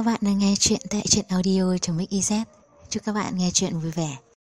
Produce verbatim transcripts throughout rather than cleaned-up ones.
các bạn đang nghe chuyện tại truyện audio.mix.iz. Chúc các bạn nghe chuyện vui vẻ.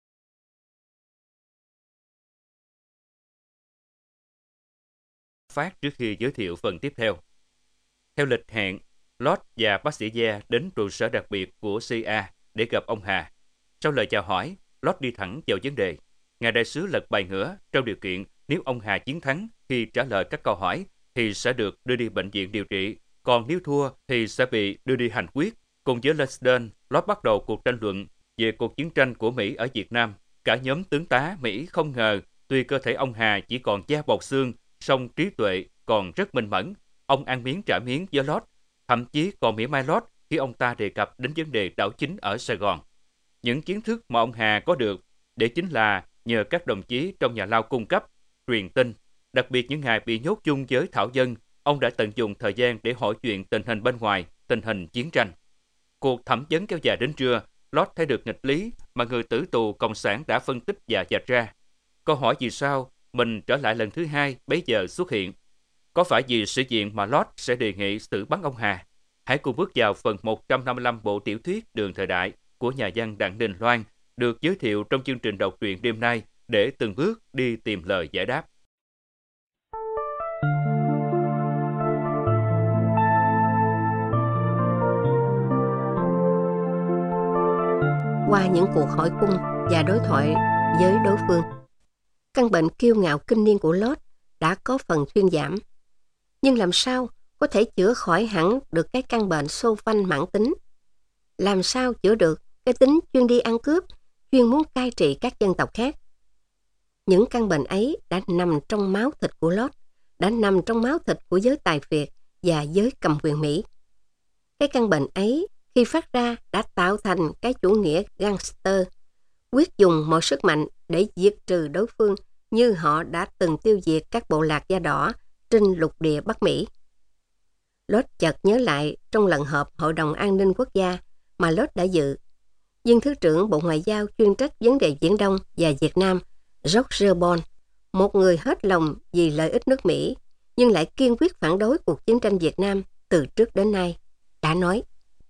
Phát trước khi giới thiệu phần tiếp theo. Theo lịch hẹn, Lord và bác sĩ Gia đến trụ sở đặc biệt của xê a để gặp ông Hà. Sau lời chào hỏi, Lord đi thẳng vào vấn đề. Ngài đại sứ lật bài ngửa trong điều kiện nếu ông Hà chiến thắng khi trả lời các câu hỏi thì sẽ được đưa đi bệnh viện điều trị, còn nếu thua thì sẽ bị đưa đi hành quyết. Cùng với Lesden, Lord bắt đầu cuộc tranh luận về cuộc chiến tranh của Mỹ ở Việt Nam. Cả nhóm tướng tá Mỹ không ngờ tuy cơ thể ông Hà chỉ còn da bọc xương, song trí tuệ còn rất minh mẫn. Ông ăn miếng trả miếng với Lord, thậm chí còn mỉa mai Lord khi ông ta đề cập đến vấn đề đảo chính ở Sài Gòn. Những kiến thức mà ông Hà có được để chính là nhờ các đồng chí trong nhà lao cung cấp, truyền tin. Đặc biệt những ngày bị nhốt chung với Thảo Dân, ông đã tận dụng thời gian để hỏi chuyện tình hình bên ngoài, tình hình chiến tranh. Cuộc thẩm vấn kéo dài đến trưa, Lord thấy được nghịch lý mà người tử tù Cộng sản đã phân tích và vạch ra. Câu hỏi vì sao mình trở lại lần thứ hai bấy giờ xuất hiện? Có phải vì sự diện mà Lord sẽ đề nghị xử bắn ông Hà? Hãy cùng bước vào phần một trăm năm mươi lăm bộ tiểu thuyết Đường Thời Đại của nhà văn Đặng Đình Loan được giới thiệu trong chương trình đọc truyện đêm nay để từng bước đi tìm lời giải đáp. Qua những cuộc hỏi cung và đối thoại với đối phương, căn bệnh kiêu ngạo kinh niên của Lord đã có phần thuyên giảm. Nhưng làm sao có thể chữa khỏi hẳn được cái căn bệnh xô phanh mãn tính? Làm sao chữa được cái tính chuyên đi ăn cướp, chuyên muốn cai trị các dân tộc khác? Những căn bệnh ấy đã nằm trong máu thịt của Lord, đã nằm trong máu thịt của giới tài phiệt và giới cầm quyền Mỹ. Cái căn bệnh ấy khi phát ra đã tạo thành cái chủ nghĩa gangster, quyết dùng mọi sức mạnh để diệt trừ đối phương như họ đã từng tiêu diệt các bộ lạc da đỏ trên lục địa Bắc Mỹ. Lord chợt nhớ lại trong lần họp Hội đồng An ninh Quốc gia mà Lord đã dự, viên Thứ trưởng Bộ Ngoại giao chuyên trách vấn đề Viễn Đông và Việt Nam, Roger Bond, một người hết lòng vì lợi ích nước Mỹ, nhưng lại kiên quyết phản đối cuộc chiến tranh Việt Nam từ trước đến nay, đã nói: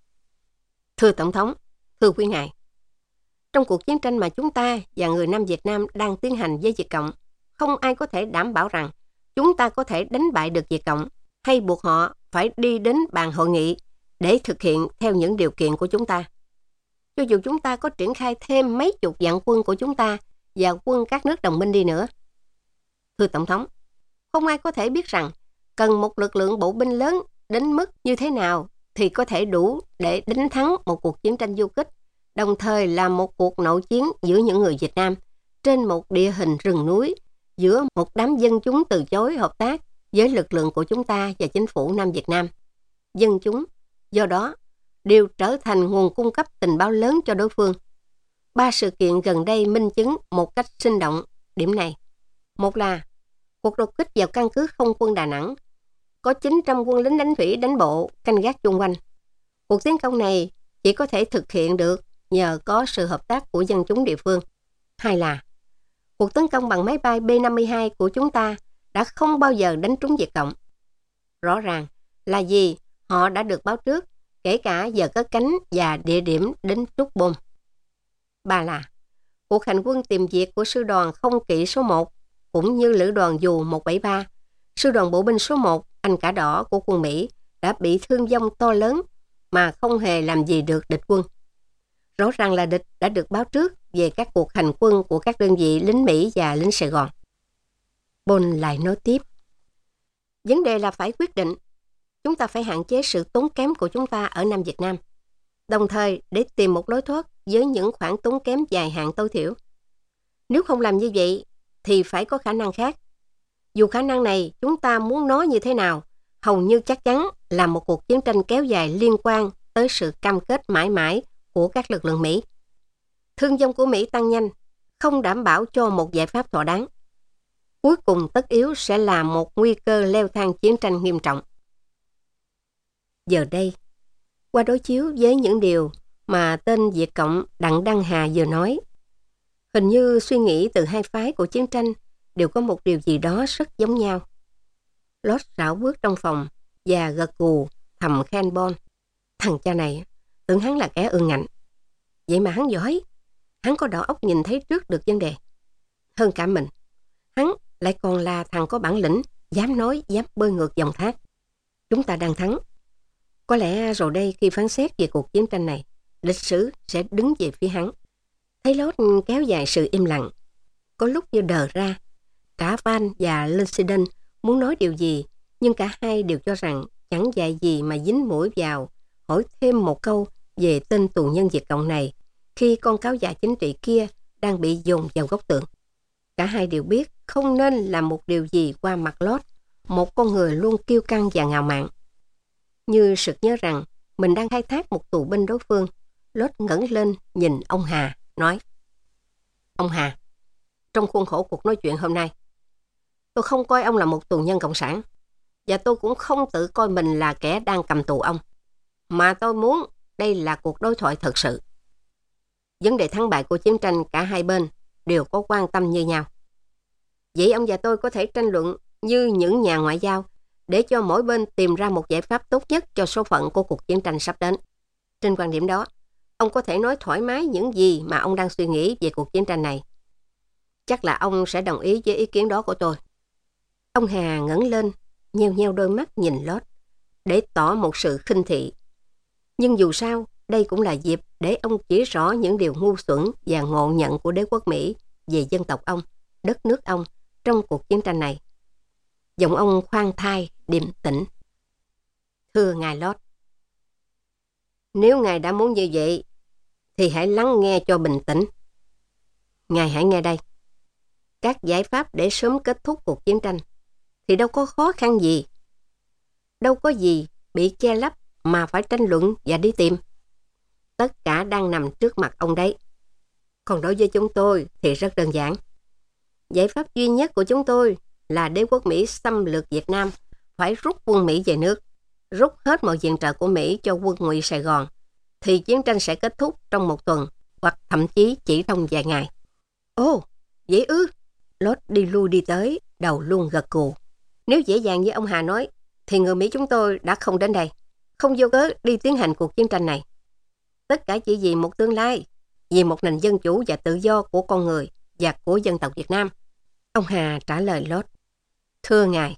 Thưa Tổng thống, thưa quý ngài, trong cuộc chiến tranh mà chúng ta và người Nam Việt Nam đang tiến hành với Việt Cộng, không ai có thể đảm bảo rằng chúng ta có thể đánh bại được Việt Cộng hay buộc họ phải đi đến bàn hội nghị để thực hiện theo những điều kiện của chúng ta. Cho dù chúng ta có triển khai thêm mấy chục vạn quân của chúng ta và quân các nước đồng minh đi nữa. Thưa Tổng thống, không ai có thể biết rằng cần một lực lượng bộ binh lớn đến mức như thế nào thì có thể đủ để đánh thắng một cuộc chiến tranh du kích, đồng thời là một cuộc nội chiến giữa những người Việt Nam trên một địa hình rừng núi, giữa một đám dân chúng từ chối hợp tác với lực lượng của chúng ta và chính phủ Nam Việt Nam. Dân chúng, do đó, đều trở thành nguồn cung cấp tình báo lớn cho đối phương. Ba sự kiện gần đây minh chứng một cách sinh động điểm này. Một là cuộc đột kích vào căn cứ không quân Đà Nẵng, có chín trăm quân lính đánh thủy đánh bộ canh gác chung quanh. Cuộc tiến công này chỉ có thể thực hiện được nhờ có sự hợp tác của dân chúng địa phương. Hai là cuộc tấn công bằng máy bay B năm mươi hai của chúng ta đã không bao giờ đánh trúng Việt Cộng. Rõ ràng là vì họ đã được báo trước, kể cả giờ cất cánh và địa điểm đến trút bom. Ba là cuộc hành quân tìm diệt của sư đoàn không kỵ số một cũng như lữ đoàn dù một bảy ba, sư đoàn bộ binh số một Anh Cả Đỏ của quân Mỹ đã bị thương vong to lớn mà không hề làm gì được địch quân. Rõ ràng là địch đã được báo trước về các cuộc hành quân của các đơn vị lính Mỹ và lính Sài Gòn. Bond lại nói tiếp: Vấn đề là phải quyết định. Chúng ta phải hạn chế sự tốn kém của chúng ta ở Nam Việt Nam, đồng thời để tìm một lối thoát với những khoản tốn kém dài hạn tối thiểu. Nếu không làm như vậy, thì phải có khả năng khác. Dù khả năng này chúng ta muốn nói như thế nào, hầu như chắc chắn là một cuộc chiến tranh kéo dài liên quan tới sự cam kết mãi mãi của các lực lượng Mỹ. Thương vong của Mỹ tăng nhanh, không đảm bảo cho một giải pháp thỏa đáng. Cuối cùng tất yếu sẽ là một nguy cơ leo thang chiến tranh nghiêm trọng. Giờ đây, qua đối chiếu với những điều mà tên Việt Cộng Đặng Đăng Hà vừa nói, hình như suy nghĩ từ hai phái của chiến tranh đều có một điều gì đó rất giống nhau. Lord rảo bước trong phòng và gật gù thầm khen Bond. Thằng cha này tưởng hắn là kẻ ương ngạnh. Vậy mà hắn giỏi. Hắn có đầu óc nhìn thấy trước được vấn đề. Hơn cả mình, hắn lại còn là thằng có bản lĩnh, dám nói, dám bơi ngược dòng thác. Chúng ta đang thắng. Có lẽ rồi đây khi phán xét về cuộc chiến tranh này, lịch sử sẽ đứng về phía hắn. Thấy Lót kéo dài sự im lặng. Có lúc như đờ ra. Cả Van và Lansington muốn nói điều gì, nhưng cả hai đều cho rằng chẳng dạy gì mà dính mũi vào, hỏi thêm một câu về tên tù nhân Việt Cộng này, khi con cáo già chính trị kia đang bị dồn vào góc tường. Cả hai đều biết không nên làm một điều gì qua mặt Lót, một con người luôn kiêu căng và ngạo mạn. Như sực nhớ rằng mình đang khai thác một tù binh đối phương, Lót ngẩng lên nhìn ông Hà, nói: Ông Hà, trong khuôn khổ cuộc nói chuyện hôm nay, tôi không coi ông là một tù nhân cộng sản, và tôi cũng không tự coi mình là kẻ đang cầm tù ông, mà tôi muốn đây là cuộc đối thoại thật sự. Vấn đề thắng bại của chiến tranh cả hai bên đều có quan tâm như nhau. Vậy ông và tôi có thể tranh luận như những nhà ngoại giao để cho mỗi bên tìm ra một giải pháp tốt nhất cho số phận của cuộc chiến tranh sắp đến. Trên quan điểm đó, ông có thể nói thoải mái những gì mà ông đang suy nghĩ về cuộc chiến tranh này. Chắc là ông sẽ đồng ý với ý kiến đó của tôi. Ông Hà ngẩng lên, nheo nheo đôi mắt nhìn Lót, để tỏ một sự khinh thị. Nhưng dù sao, đây cũng là dịp để ông chỉ rõ những điều ngu xuẩn và ngộ nhận của đế quốc Mỹ về dân tộc ông, đất nước ông trong cuộc chiến tranh này. Giọng ông khoan thai, điềm tĩnh. Thưa ngài Lót, nếu ngài đã muốn như vậy, thì hãy lắng nghe cho bình tĩnh. Ngài hãy nghe đây. Các giải pháp để sớm kết thúc cuộc chiến tranh thì đâu có khó khăn gì. Đâu có gì bị che lấp mà phải tranh luận và đi tìm. Tất cả đang nằm trước mặt ông đấy. Còn đối với chúng tôi thì rất đơn giản. Giải pháp duy nhất của chúng tôi là đế quốc Mỹ xâm lược Việt Nam phải rút quân Mỹ về nước, rút hết mọi viện trợ của Mỹ cho quân Ngụy Sài Gòn, thì chiến tranh sẽ kết thúc trong một tuần, hoặc thậm chí chỉ trong vài ngày. Ồ, vậy ư? Lót đi lui đi tới, đầu luôn gật gù. Nếu dễ dàng như ông Hà nói, thì người Mỹ chúng tôi đã không đến đây, không vô cớ đi tiến hành cuộc chiến tranh này. Tất cả chỉ vì một tương lai, vì một nền dân chủ và tự do của con người và của dân tộc Việt Nam. Ông Hà trả lời Lót: Thưa ngài,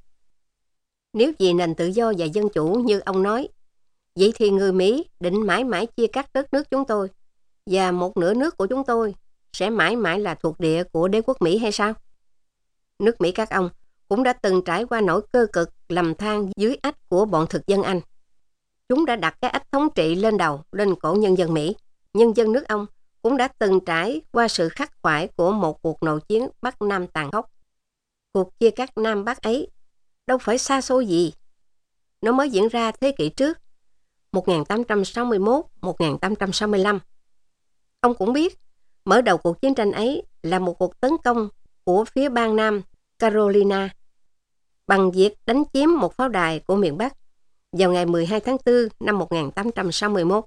nếu vì nền tự do và dân chủ như ông nói, vậy thì người Mỹ định mãi mãi chia cắt đất nước chúng tôi, và một nửa nước của chúng tôi sẽ mãi mãi là thuộc địa của đế quốc Mỹ hay sao? Nước Mỹ các ông cũng đã từng trải qua nỗi cơ cực lầm than dưới ách của bọn thực dân Anh. Chúng đã đặt cái ách thống trị lên đầu, lên cổ nhân dân Mỹ. Nhân dân nước ông cũng đã từng trải qua sự khắc khoải của một cuộc nội chiến Bắc Nam tàn khốc. Cuộc chia cắt Nam Bắc ấy đâu phải xa xôi gì. Nó mới diễn ra thế kỷ trước, một nghìn tám trăm sáu mươi mốt đến một nghìn tám trăm sáu mươi lăm. Ông cũng biết, mở đầu cuộc chiến tranh ấy là một cuộc tấn công của phía bang Nam Carolina bằng việc đánh chiếm một pháo đài của miền Bắc vào ngày mười hai tháng tư năm một nghìn tám trăm sáu mươi mốt.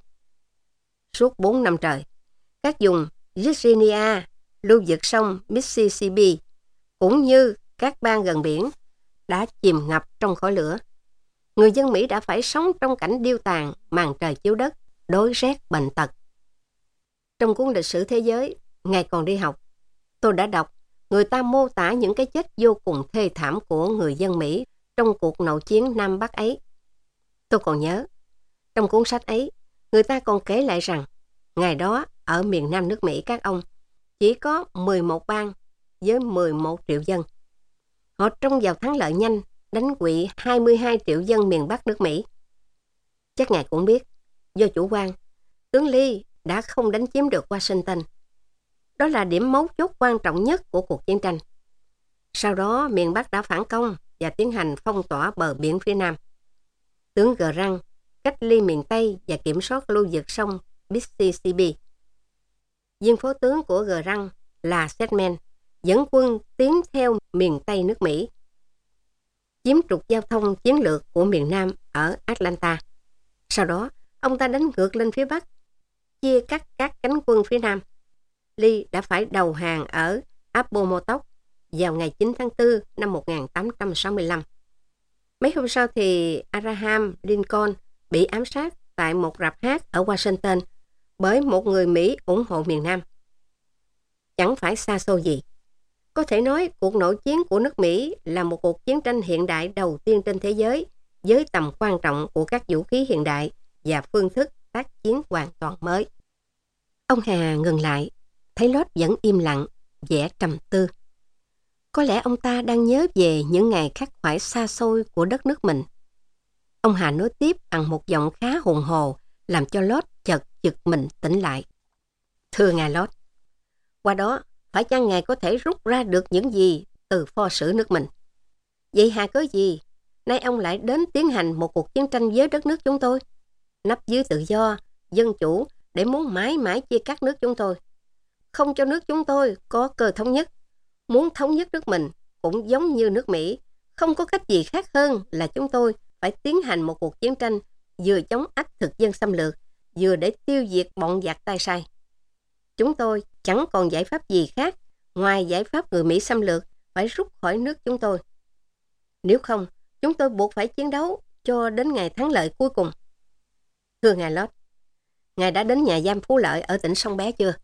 Suốt bốn năm trời, các vùng Virginia, lưu vực sông Mississippi, cũng như các bang gần biển đã chìm ngập trong khói lửa. Người dân Mỹ đã phải sống trong cảnh điêu tàn, màn trời chiếu đất, đói rét bệnh tật. Trong cuốn lịch sử thế giới, ngày còn đi học, tôi đã đọc người ta mô tả những cái chết vô cùng thê thảm của người dân Mỹ trong cuộc nội chiến Nam Bắc ấy. Tôi còn nhớ, trong cuốn sách ấy, người ta còn kể lại rằng, ngày đó ở miền Nam nước Mỹ các ông, chỉ có mười một bang với mười một triệu dân. Họ trông vào thắng lợi nhanh, đánh quỵ hai mươi hai triệu dân miền Bắc nước Mỹ. Chắc ngài cũng biết, do chủ quan, tướng Lee đã không đánh chiếm được Washington. Đó là điểm mấu chốt quan trọng nhất của cuộc chiến tranh. Sau đó, miền Bắc đã phản công và tiến hành phong tỏa bờ biển phía Nam. Tướng Grant cách ly miền Tây và kiểm soát lưu vực sông Mississippi. Viên phó tướng của Grant là Sherman dẫn quân tiến theo miền Tây nước Mỹ, chiếm trục giao thông chiến lược của miền Nam ở Atlanta. Sau đó, ông ta đánh ngược lên phía Bắc, chia cắt các cánh quân phía Nam. Lee đã phải đầu hàng ở Appomattox vào ngày chín tháng tư năm một nghìn tám trăm sáu mươi lăm. Mấy hôm sau thì Abraham Lincoln bị ám sát tại một rạp hát ở Washington bởi một người Mỹ ủng hộ miền Nam. Chẳng phải xa xôi gì. Có thể nói cuộc nội chiến của nước Mỹ là một cuộc chiến tranh hiện đại đầu tiên trên thế giới với tầm quan trọng của các vũ khí hiện đại và phương thức tác chiến hoàn toàn mới. Ông Hà ngừng lại, thấy Lót vẫn im lặng, vẻ trầm tư. Có lẽ ông ta đang nhớ về những ngày khắc khoải xa xôi của đất nước mình. Ông Hà nói tiếp bằng một giọng khá hùng hồ, làm cho Lót chợt giật mình tỉnh lại. Thưa ngài Lót, qua đó, phải chăng ngài có thể rút ra được những gì từ pho sử nước mình? Vậy hà cớ gì, nay ông lại đến tiến hành một cuộc chiến tranh với đất nước chúng tôi, nấp dưới tự do, dân chủ để muốn mãi mãi chia cắt nước chúng tôi, không cho nước chúng tôi có cơ thống nhất, muốn thống nhất nước mình cũng giống như nước Mỹ, không có cách gì khác hơn là chúng tôi phải tiến hành một cuộc chiến tranh vừa chống ách thực dân xâm lược, vừa để tiêu diệt bọn giặc tay sai. Chúng tôi chẳng còn giải pháp gì khác ngoài giải pháp người Mỹ xâm lược phải rút khỏi nước chúng tôi. Nếu không, chúng tôi buộc phải chiến đấu cho đến ngày thắng lợi cuối cùng. Thưa ngài Lót, ngài đã đến nhà giam Phú Lợi ở tỉnh Sông Bé chưa?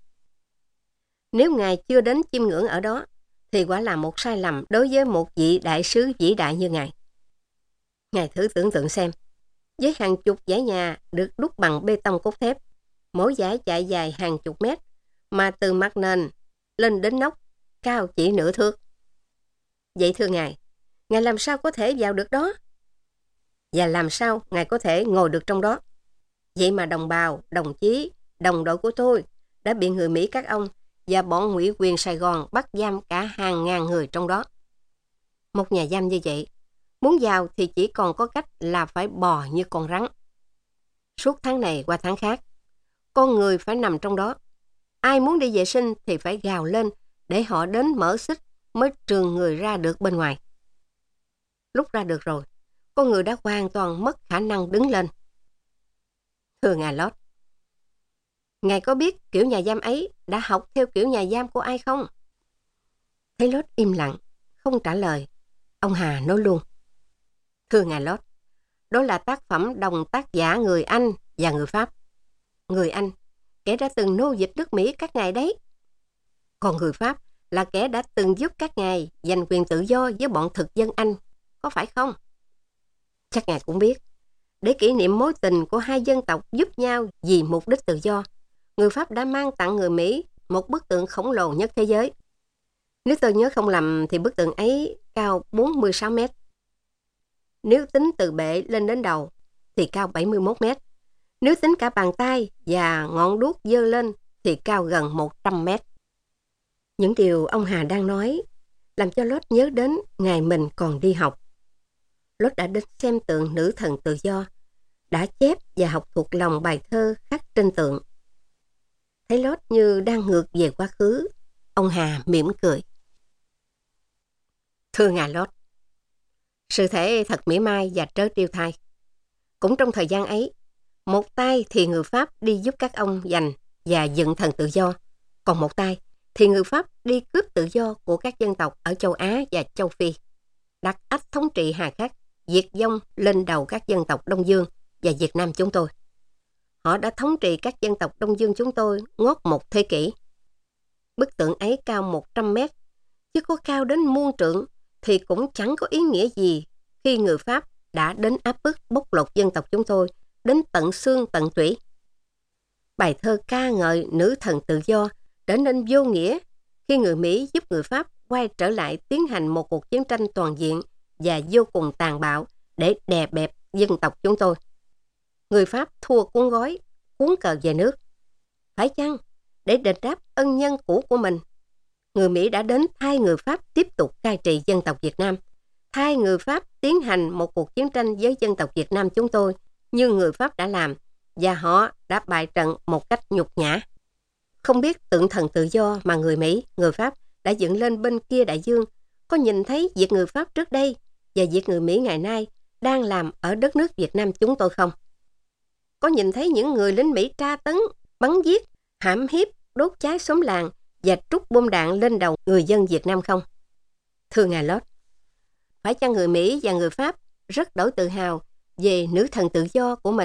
Nếu ngài chưa đến chiêm ngưỡng ở đó, thì quả là một sai lầm đối với một vị đại sứ vĩ đại như ngài. Ngài thử tưởng tượng xem, với hàng chục dãy nhà được đúc bằng bê tông cốt thép, mỗi dãy chạy dài hàng chục mét, mà từ mặt nền lên đến nóc cao chỉ nửa thước. Vậy thưa ngài, ngài làm sao có thể vào được đó? Và làm sao ngài có thể ngồi được trong đó? Vậy mà đồng bào, đồng chí, đồng đội của tôi đã bị người Mỹ các ông và bọn ngụy quyền Sài Gòn bắt giam cả hàng ngàn người trong đó. Một nhà giam như vậy, muốn vào thì chỉ còn có cách là phải bò như con rắn. Suốt tháng này qua tháng khác, con người phải nằm trong đó. Ai muốn đi vệ sinh thì phải gào lên để họ đến mở xích mới trườn người ra được bên ngoài. Lúc ra được rồi, con người đã hoàn toàn mất khả năng đứng lên. Thưa ngài Lót, ngài có biết kiểu nhà giam ấy đã học theo kiểu nhà giam của ai không? Thấy Lót im lặng, không trả lời, ông Hà nói luôn. Thưa ngài Lót, đó là tác phẩm đồng tác giả người Anh và người Pháp. Người Anh, kẻ đã từng nô dịch nước Mỹ các ngài đấy. Còn người Pháp là kẻ đã từng giúp các ngài giành quyền tự do với bọn thực dân Anh, có phải không? Chắc ngài cũng biết, để kỷ niệm mối tình của hai dân tộc giúp nhau vì mục đích tự do, người Pháp đã mang tặng người Mỹ một bức tượng khổng lồ nhất thế giới. Nếu tôi nhớ không lầm thì bức tượng ấy cao bốn mươi sáu mét. Nếu tính từ bệ lên đến đầu thì cao bảy mươi mốt mét. Nếu tính cả bàn tay và ngọn đuốc giơ lên thì cao gần một trăm mét. Những điều ông Hà đang nói làm cho Lót nhớ đến ngày mình còn đi học. Lót đã đến xem tượng nữ thần tự do, đã chép và học thuộc lòng bài thơ khắc trên tượng. Thấy Lót như đang ngược về quá khứ, ông Hà mỉm cười. Thưa ngài Lót, sự thể thật mỉa mai và trớ trêu thay. Cũng trong thời gian ấy, một tay thì người Pháp đi giúp các ông giành và dựng thần tự do, còn một tay thì người Pháp đi cướp tự do của các dân tộc ở châu Á và châu Phi, đặt ách thống trị hà khắc, diệt vong lên đầu các dân tộc Đông Dương và Việt Nam chúng tôi. Họ đã thống trị các dân tộc Đông Dương chúng tôi ngót một thế kỷ. Bức tượng ấy cao một trăm mét, chứ có cao đến muôn trượng thì cũng chẳng có ý nghĩa gì khi người Pháp đã đến áp bức bóc lột dân tộc chúng tôi đến tận xương tận tủy. Bài thơ ca ngợi nữ thần tự do trở nên vô nghĩa khi người Mỹ giúp người Pháp quay trở lại tiến hành một cuộc chiến tranh toàn diện và vô cùng tàn bạo để đè bẹp dân tộc chúng tôi. Người Pháp thua cuốn gói, cuốn cờ về nước. Phải chăng để đền đáp ân nhân cũ của mình, người Mỹ đã đến thay người Pháp tiếp tục cai trị dân tộc Việt Nam, thay người Pháp tiến hành một cuộc chiến tranh với dân tộc Việt Nam chúng tôi như người Pháp đã làm, và họ đã bại trận một cách nhục nhã. Không biết tượng thần tự do mà người Mỹ, người Pháp đã dựng lên bên kia đại dương có nhìn thấy việc người Pháp trước đây và việc người Mỹ ngày nay đang làm ở đất nước Việt Nam chúng tôi không? Có nhìn thấy những người lính Mỹ tra tấn, bắn giết, hãm hiếp, đốt cháy xóm làng và trút bom đạn lên đầu người dân Việt Nam không? Thưa ngài Lót, phải chăng người Mỹ và người Pháp rất đổi tự hào về nữ thần tự do của mình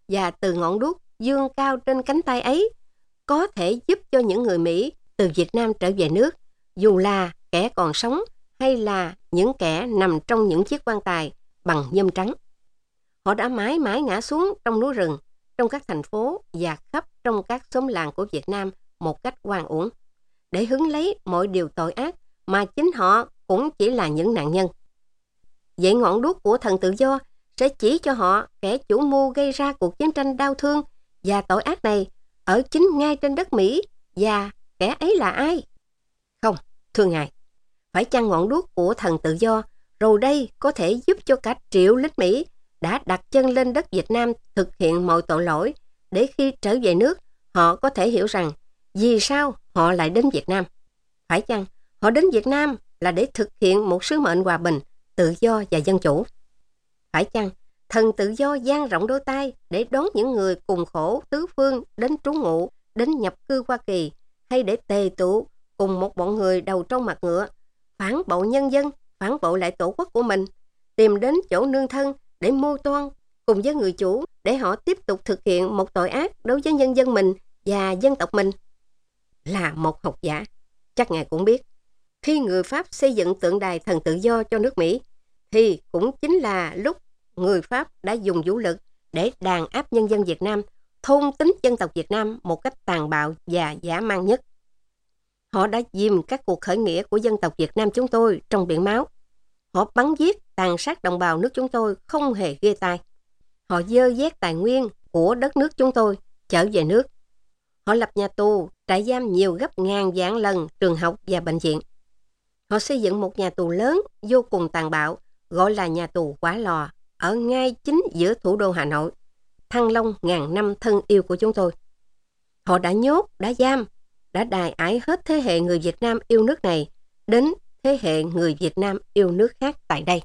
và từ ngọn đuốc dương cao trên cánh tay ấy có thể giúp cho những người Mỹ từ Việt Nam trở về nước, dù là kẻ còn sống hay là những kẻ nằm trong những chiếc quan tài bằng nhôm trắng. Họ đã mãi mãi ngã xuống trong núi rừng, trong các thành phố và khắp trong các xóm làng của Việt Nam một cách oan uổng, để hứng lấy mọi điều tội ác mà chính họ cũng chỉ là những nạn nhân. Vậy ngọn đuốc của thần tự do sẽ chỉ cho họ kẻ chủ mưu gây ra cuộc chiến tranh đau thương và tội ác này ở chính ngay trên đất Mỹ, và kẻ ấy là ai? Không, thưa ngài, phải chăng ngọn đuốc của thần tự do rồi đây có thể giúp cho cả triệu lính Mỹ đã đặt chân lên đất Việt Nam thực hiện mọi tội lỗi, để khi trở về nước họ có thể hiểu rằng vì sao họ lại đến Việt Nam. Phải chăng họ đến Việt Nam là để thực hiện một sứ mệnh hòa bình, tự do và dân chủ? Phải chăng thần tự do dang rộng đôi tay để đón những người cùng khổ tứ phương đến trú ngụ, đến nhập cư Hoa Kỳ, hay để tề tụ cùng một bọn người đầu trâu mặt ngựa, phản bội nhân dân, phản bội lại tổ quốc của mình, tìm đến chỗ nương thân để mưu toan cùng với người chủ để họ tiếp tục thực hiện một tội ác đối với nhân dân mình và dân tộc mình? Là một học giả, chắc ngài cũng biết, khi người Pháp xây dựng tượng đài thần tự do cho nước Mỹ, thì cũng chính là lúc người Pháp đã dùng vũ lực để đàn áp nhân dân Việt Nam, thôn tính dân tộc Việt Nam một cách tàn bạo và dã man nhất. Họ đã dìm các cuộc khởi nghĩa của dân tộc Việt Nam chúng tôi trong biển máu. Họ bắn giết, tàn sát đồng bào nước chúng tôi không hề ghê tai. Họ dơ vét tài nguyên của đất nước chúng tôi trở về nước. Họ lập nhà tù, trại giam nhiều gấp ngàn vạn lần trường học và bệnh viện. Họ xây dựng một nhà tù lớn vô cùng tàn bạo, gọi là nhà tù Hỏa Lò, ở ngay chính giữa thủ đô Hà Nội, Thăng Long ngàn năm thân yêu của chúng tôi. Họ đã nhốt, đã giam, đã đày ải hết thế hệ người Việt Nam yêu nước này đến thế hệ người Việt Nam yêu nước khác tại đây.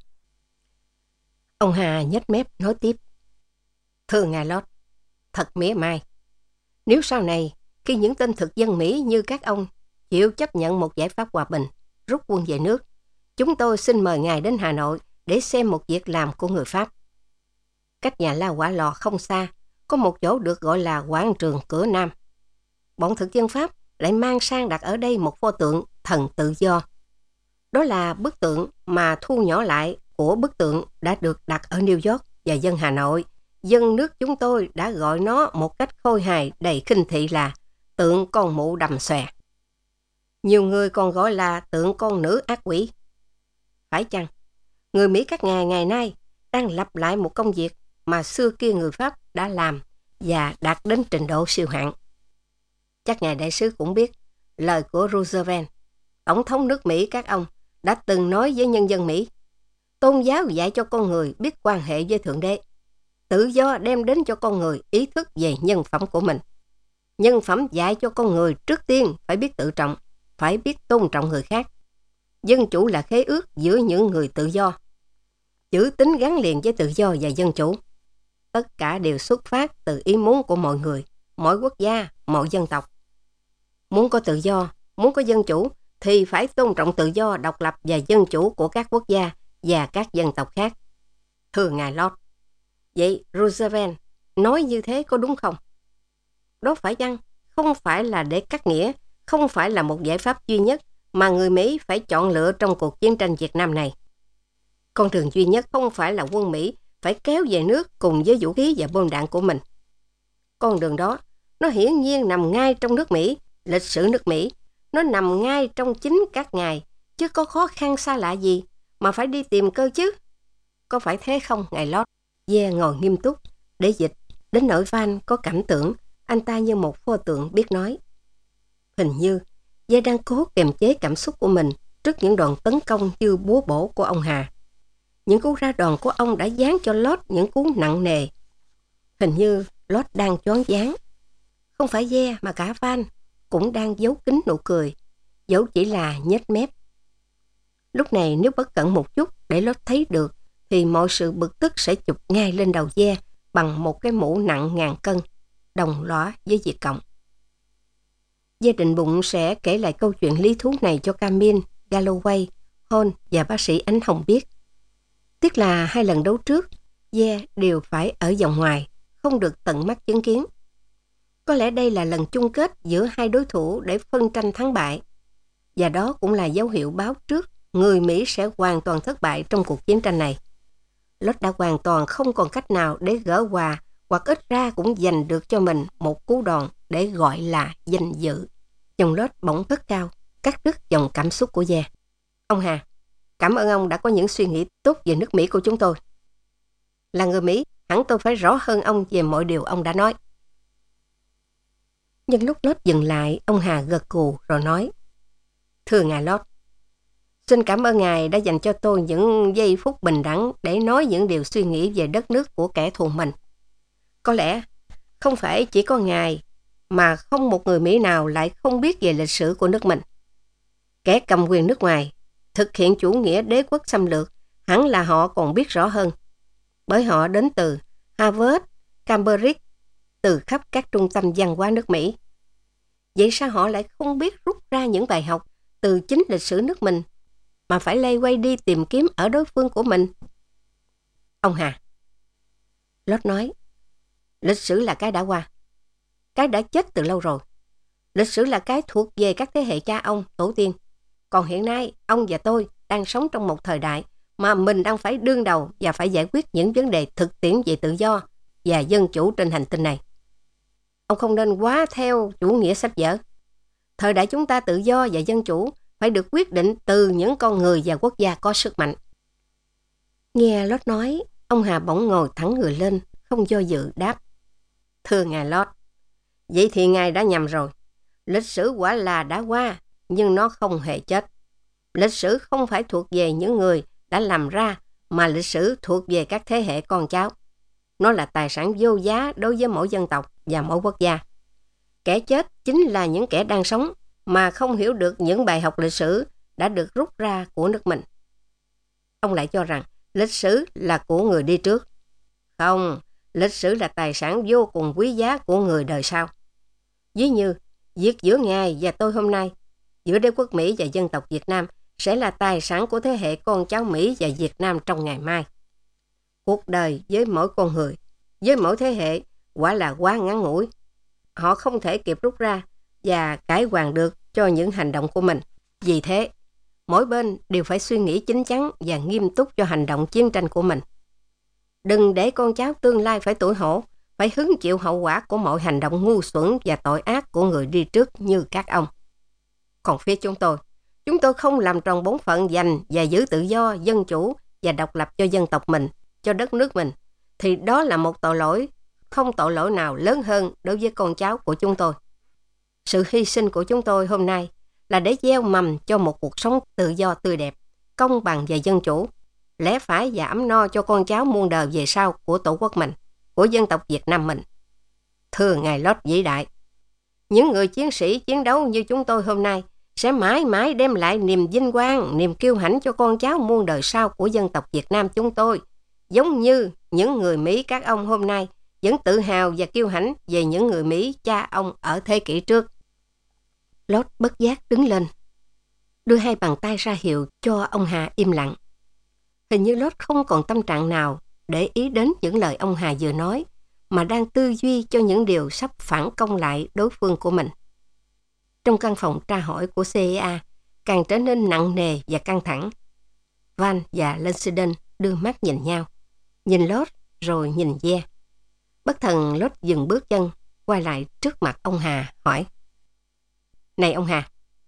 Ông Hà nhếch mép nói tiếp: Thưa ngài Lord, thật mỉa mai. Nếu sau này, khi những tên thực dân Mỹ như các ông chịu chấp nhận một giải pháp hòa bình, rút quân về nước, chúng tôi xin mời ngài đến Hà Nội để xem một việc làm của người Pháp. Cách nhà La Hỏa Lò không xa, có một chỗ được gọi là quảng trường Cửa Nam. Bọn thực dân Pháp lại mang sang đặt ở đây một pho tượng thần tự do. Đó là bức tượng mà thu nhỏ lại của bức tượng đã được đặt ở New York, và dân Hà Nội, dân nước chúng tôi đã gọi nó một cách khôi hài đầy khinh thị là tượng con mụ đầm xòe. Nhiều người còn gọi là tượng con nữ ác quỷ. Phải chăng người Mỹ các ngài ngày nay đang lặp lại một công việc mà xưa kia người Pháp đã làm và đạt đến trình độ siêu hạng? Chắc ngài đại sứ cũng biết lời của Roosevelt, tổng thống nước Mỹ các ông, đã từng nói với nhân dân Mỹ: tôn giáo dạy cho con người biết quan hệ với Thượng Đế. Tự do đem đến cho con người ý thức về nhân phẩm của mình. Nhân phẩm dạy cho con người trước tiên phải biết tự trọng, phải biết tôn trọng người khác. Dân chủ là khế ước giữa những người tự do. Chữ tín gắn liền với tự do và dân chủ. Tất cả đều xuất phát từ ý muốn của mọi người, mọi quốc gia, mọi dân tộc. Muốn có tự do, muốn có dân chủ, thì phải tôn trọng tự do, độc lập và dân chủ của các quốc gia và các dân tộc khác. Thưa ngài Lord, vậy Roosevelt nói như thế có đúng không? Đó phải chăng không phải là để cắt nghĩa, không phải là một giải pháp duy nhất mà người Mỹ phải chọn lựa trong cuộc chiến tranh Việt Nam này? Con đường duy nhất không phải là quân Mỹ phải kéo về nước cùng với vũ khí và bom đạn của mình. Con đường đó, nó hiển nhiên nằm ngay trong nước Mỹ, lịch sử nước Mỹ. Nó nằm ngay trong chính các ngài, chứ có khó khăn xa lạ gì mà phải đi tìm cơ chứ. Có phải thế không, ngài Lord? Ye ngồi nghiêm túc để dịch, đến nỗi Van có cảm tưởng anh ta như một pho tượng biết nói. Hình như Ye đang cố kiềm chế cảm xúc của mình trước những đòn tấn công như búa bổ của ông Hà. Những cú ra đòn của ông đã giáng cho Lord những cú nặng nề. Hình như Lord đang choáng váng. Không phải Ye mà cả Van cũng đang giấu kín nụ cười, dẫu chỉ là nhếch mép. Lúc này nếu bất cẩn một chút để Lord thấy được, thì mọi sự bực tức sẽ chụp ngay lên đầu Ye bằng một cái mũ nặng ngàn cân, đồng lõa với Việt Cộng. Ye định bụng sẽ kể lại câu chuyện lý thú này cho Camille, Galloway, Hall và bác sĩ Ánh Hồng biết. Tiếc là hai lần đấu trước, Ye đều phải ở vòng ngoài, không được tận mắt chứng kiến. Có lẽ đây là lần chung kết giữa hai đối thủ để phân tranh thắng bại. Và đó cũng là dấu hiệu báo trước người Mỹ sẽ hoàn toàn thất bại trong cuộc chiến tranh này. Lót đã hoàn toàn không còn cách nào để gỡ hòa, hoặc ít ra cũng giành được cho mình một cú đòn để gọi là danh dự. Giọng Lót bỗng cất cao, cắt đứt dòng cảm xúc của Ye. Ông Hà, cảm ơn ông đã có những suy nghĩ tốt về nước Mỹ của chúng tôi. Là người Mỹ, hẳn tôi phải rõ hơn ông về mọi điều ông đã nói. Nhưng lúc Lót dừng lại, ông Hà gật gù rồi nói: Thưa ngài Lót, xin cảm ơn ngài đã dành cho tôi những giây phút bình đẳng để nói những điều suy nghĩ về đất nước của kẻ thù mình. Có lẽ không phải chỉ có ngài, mà không một người Mỹ nào lại không biết về lịch sử của nước mình. Kẻ cầm quyền nước ngoài thực hiện chủ nghĩa đế quốc xâm lược, hẳn là họ còn biết rõ hơn, bởi họ đến từ Harvard, Cambridge, từ khắp các trung tâm văn hóa nước Mỹ. Vậy sao họ lại không biết rút ra những bài học từ chính lịch sử nước mình, mà phải lây quay đi tìm kiếm ở đối phương của mình? Ông Hà, Lót nói, lịch sử là cái đã qua, cái đã chết từ lâu rồi. Lịch sử là cái thuộc về các thế hệ cha ông, tổ tiên. Còn hiện nay, ông và tôi đang sống trong một thời đại mà mình đang phải đương đầu và phải giải quyết những vấn đề thực tiễn về tự do và dân chủ trên hành tinh này. Ông không nên quá theo chủ nghĩa sách vở. Thời đại chúng ta tự do và dân chủ phải được quyết định từ những con người và quốc gia có sức mạnh. Nghe Lót nói, ông Hà bỗng ngồi thẳng người lên, không do dự đáp: Thưa ngài Lót, vậy thì ngài đã nhầm rồi. Lịch sử quả là đã qua, nhưng nó không hề chết. Lịch sử không phải thuộc về những người đã làm ra, mà lịch sử thuộc về các thế hệ con cháu. Nó là tài sản vô giá đối với mỗi dân tộc và mỗi quốc gia. Kẻ chết chính là những kẻ đang sống mà không hiểu được những bài học lịch sử đã được rút ra của nước mình. Ông lại cho rằng lịch sử là của người đi trước. Không, lịch sử là tài sản vô cùng quý giá của người đời sau. Ví như việc giữa ngài và tôi hôm nay, giữa đế quốc Mỹ và dân tộc Việt Nam, sẽ là tài sản của thế hệ con cháu Mỹ và Việt Nam trong ngày mai. Cuộc đời với mỗi con người, với mỗi thế hệ, quả là quá ngắn ngủi. Họ không thể kịp rút ra và cải hoàn được cho những hành động của mình. Vì thế, mỗi bên đều phải suy nghĩ chín chắn và nghiêm túc cho hành động chiến tranh của mình. Đừng để con cháu tương lai phải tủi hổ, phải hứng chịu hậu quả của mọi hành động ngu xuẩn và tội ác của người đi trước như các ông. Còn phía chúng tôi, chúng tôi không làm tròn bổn phận dành và giữ tự do, dân chủ và độc lập cho dân tộc mình, cho đất nước mình, thì đó là một tội lỗi, không tội lỗi nào lớn hơn đối với con cháu của chúng tôi. Sự hy sinh của chúng tôi hôm nay là để gieo mầm cho một cuộc sống tự do tươi đẹp, công bằng và dân chủ, lẽ phải và ấm no cho con cháu muôn đời về sau của tổ quốc mình, của dân tộc Việt Nam mình. Thưa ngài Lót vĩ đại, những người chiến sĩ chiến đấu như chúng tôi hôm nay sẽ mãi mãi đem lại niềm vinh quang, niềm kiêu hãnh cho con cháu muôn đời sau của dân tộc Việt Nam chúng tôi, giống như những người Mỹ các ông hôm nay vẫn tự hào và kiêu hãnh về những người Mỹ cha ông ở thế kỷ trước. Lót bất giác đứng lên, đưa hai bàn tay ra hiệu cho ông Hà im lặng. Hình như Lót không còn tâm trạng nào để ý đến những lời ông Hà vừa nói, mà đang tư duy cho những điều sắp phản công lại đối phương của mình. Trong căn phòng tra hỏi của xê i a càng trở nên nặng nề và căng thẳng. Van và Lansden đưa mắt nhìn nhau, nhìn Lót rồi nhìn Ye. Bất thần Lót dừng bước chân, quay lại trước mặt ông Hà, hỏi: Này ông Hà,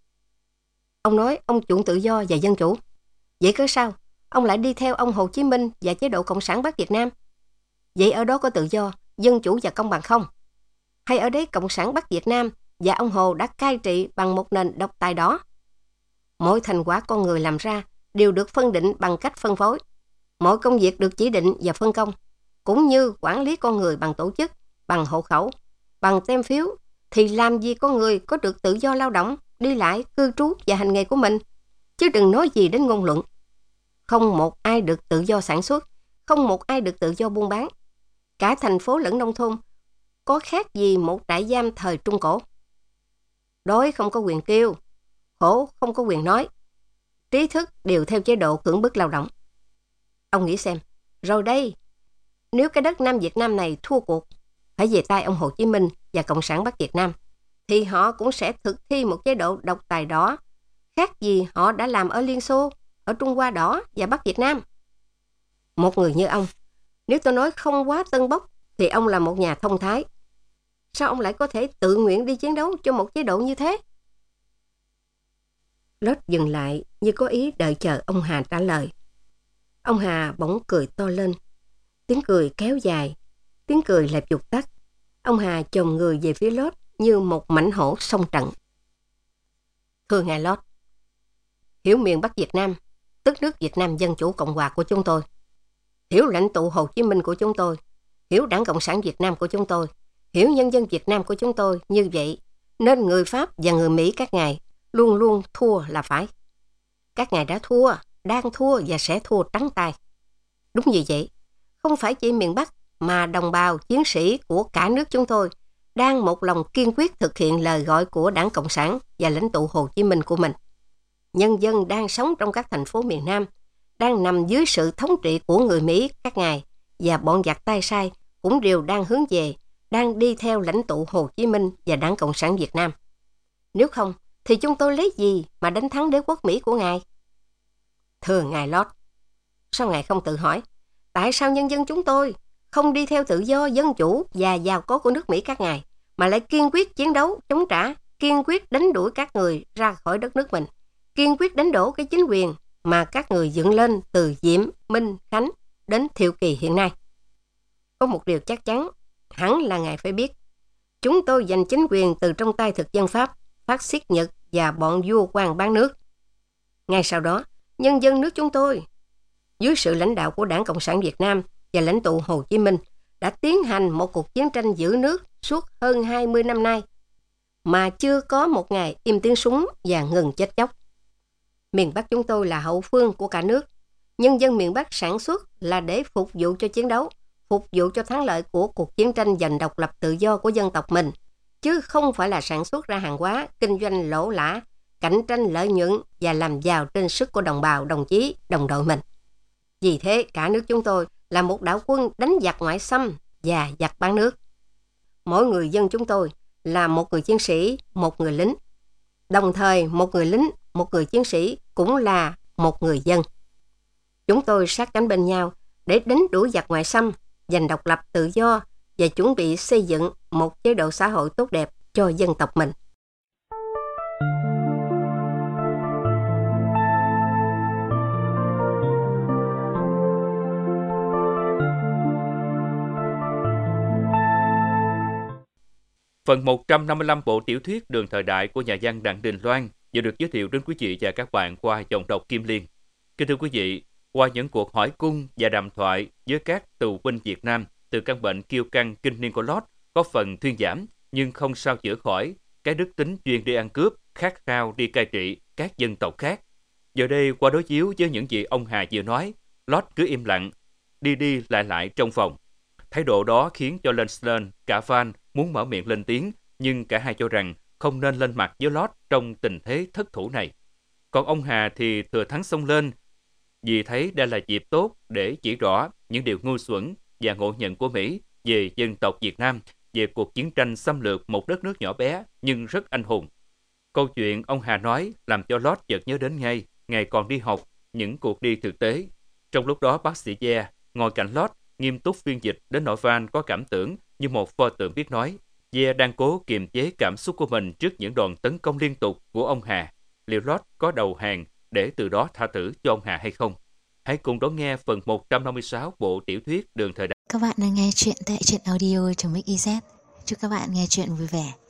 ông nói ông chuộng tự do và dân chủ. Vậy cớ sao ông lại đi theo ông Hồ Chí Minh và chế độ Cộng sản Bắc Việt Nam? Vậy ở đó có tự do, dân chủ và công bằng không? Hay ở đấy Cộng sản Bắc Việt Nam và ông Hồ đã cai trị bằng một nền độc tài đó? Mỗi thành quả con người làm ra đều được phân định bằng cách phân phối. Mỗi công việc được chỉ định và phân công, cũng như quản lý con người bằng tổ chức, bằng hộ khẩu, bằng tem phiếu, thì làm gì con người có được tự do lao động, đi lại, cư trú và hành nghề của mình, chứ đừng nói gì đến ngôn luận. Không một ai được tự do sản xuất, không một ai được tự do buôn bán. Cả thành phố lẫn nông thôn có khác gì một trại giam thời Trung Cổ. Đói không có quyền kêu, khổ không có quyền nói, trí thức đều theo chế độ cưỡng bức lao động. Ông nghĩ xem, rồi đây, nếu cái đất Nam Việt Nam này thua cuộc, phải về tay ông Hồ Chí Minh và Cộng sản Bắc Việt Nam, thì họ cũng sẽ thực thi một chế độ độc tài đỏ, khác gì họ đã làm ở Liên Xô, ở Trung Hoa đỏ và Bắc Việt Nam. Một người như ông, nếu tôi nói không quá tân bốc, thì ông là một nhà thông thái. Sao ông lại có thể tự nguyện đi chiến đấu cho một chế độ như thế? Lót dừng lại như có ý đợi chờ ông Hà trả lời. Ông Hà bỗng cười to lên. Tiếng cười kéo dài, tiếng cười lại vụt tắt. Ông Hà chồm người về phía Lót như một mãnh hổ xông trận. Thưa ngài Lót, hiểu miền Bắc Việt Nam, tức nước Việt Nam Dân Chủ Cộng Hòa của chúng tôi, hiểu lãnh tụ Hồ Chí Minh của chúng tôi, hiểu Đảng Cộng sản Việt Nam của chúng tôi, hiểu nhân dân Việt Nam của chúng tôi như vậy, nên người Pháp và người Mỹ các ngài luôn luôn thua là phải. Các ngài đã thua, đang thua và sẽ thua trắng tay. Đúng như vậy, không phải chỉ miền Bắc mà đồng bào chiến sĩ của cả nước chúng tôi đang một lòng kiên quyết thực hiện lời gọi của Đảng Cộng sản và lãnh tụ Hồ Chí Minh của mình. Nhân dân đang sống trong các thành phố miền Nam, đang nằm dưới sự thống trị của người Mỹ các ngài, và bọn giặc tay sai cũng đều đang hướng về, đang đi theo lãnh tụ Hồ Chí Minh và Đảng Cộng sản Việt Nam. Nếu không, thì chúng tôi lấy gì mà đánh thắng đế quốc Mỹ của ngài? Thưa ngài Lót, sao ngài không tự hỏi, tại sao nhân dân chúng tôi không đi theo tự do, dân chủ và giàu có của nước Mỹ các ngài, mà lại kiên quyết chiến đấu, chống trả, kiên quyết đánh đuổi các người ra khỏi đất nước mình, kiên quyết đánh đổ cái chính quyền mà các người dựng lên từ Diệm, Minh, Khánh đến Thiệu Kỳ hiện nay? Có một điều chắc chắn, hẳn là ngài phải biết, chúng tôi giành chính quyền từ trong tay thực dân Pháp, phát xít Nhật và bọn vua quan bán nước. Ngay sau đó, nhân dân nước chúng tôi, dưới sự lãnh đạo của Đảng Cộng sản Việt Nam và lãnh tụ Hồ Chí Minh, đã tiến hành một cuộc chiến tranh giữ nước suốt hơn hai mươi năm nay, mà chưa có một ngày im tiếng súng và ngừng chết chóc. Miền Bắc chúng tôi là hậu phương của cả nước. Nhân dân miền Bắc sản xuất là để phục vụ cho chiến đấu, phục vụ cho thắng lợi của cuộc chiến tranh giành độc lập tự do của dân tộc mình, chứ không phải là sản xuất ra hàng hóa, kinh doanh lỗ lã, cạnh tranh lợi nhuận và làm giàu trên sức của đồng bào, đồng chí, đồng đội mình. Vì thế, cả nước chúng tôi là một đạo quân đánh giặc ngoại xâm và giặc bán nước. Mỗi người dân chúng tôi là một người chiến sĩ, một người lính. Đồng thời, một người lính, một người chiến sĩ cũng là một người dân. Chúng tôi sát cánh bên nhau để đánh đuổi giặc ngoại xâm, giành độc lập tự do và chuẩn bị xây dựng một chế độ xã hội tốt đẹp cho dân tộc mình. Phần một trăm năm mươi lăm bộ tiểu thuyết Đường Thời Đại của nhà văn Đặng Đình Loan vừa được giới thiệu đến quý vị và các bạn qua giọng đọc Kim Liên. Kính thưa quý vị, qua những cuộc hỏi cung và đàm thoại với các tù binh Việt Nam từ căn bệnh kiêu căng kinh niên của Lót có phần thuyên giảm, nhưng không sao chữa khỏi cái đức tính chuyên đi ăn cướp, khát khao đi cai trị các dân tộc khác. Giờ đây, qua đối chiếu với những gì ông Hà vừa nói, Lót cứ im lặng, đi đi lại lại trong phòng. Thái độ đó khiến cho Lancelot, cả Van muốn mở miệng lên tiếng, nhưng cả hai cho rằng không nên lên mặt với Lót trong tình thế thất thủ này. Còn ông Hà thì thừa thắng xông lên, vì thấy đây là dịp tốt để chỉ rõ những điều ngu xuẩn và ngộ nhận của Mỹ về dân tộc Việt Nam, về cuộc chiến tranh xâm lược một đất nước nhỏ bé nhưng rất anh hùng. Câu chuyện ông Hà nói làm cho Lót chợt nhớ đến ngay ngày còn đi học những cuộc đi thực tế. Trong lúc đó, bác sĩ Gia ngồi cạnh Lót nghiêm túc phiên dịch đến nỗi Van có cảm tưởng như một pho tượng biết nói. Gia đang cố kiềm chế cảm xúc của mình trước những đòn tấn công liên tục của ông Hà. Liệu Lót có đầu hàng để từ đó tha thứ cho ông Hà hay không? Hãy cùng đón nghe phần một trăm năm mươi sáu bộ tiểu thuyết Đường Thời Đại. Các bạn đang nghe chuyện tại truyện audio chấm ích i zét. Chúc các bạn nghe chuyện vui vẻ.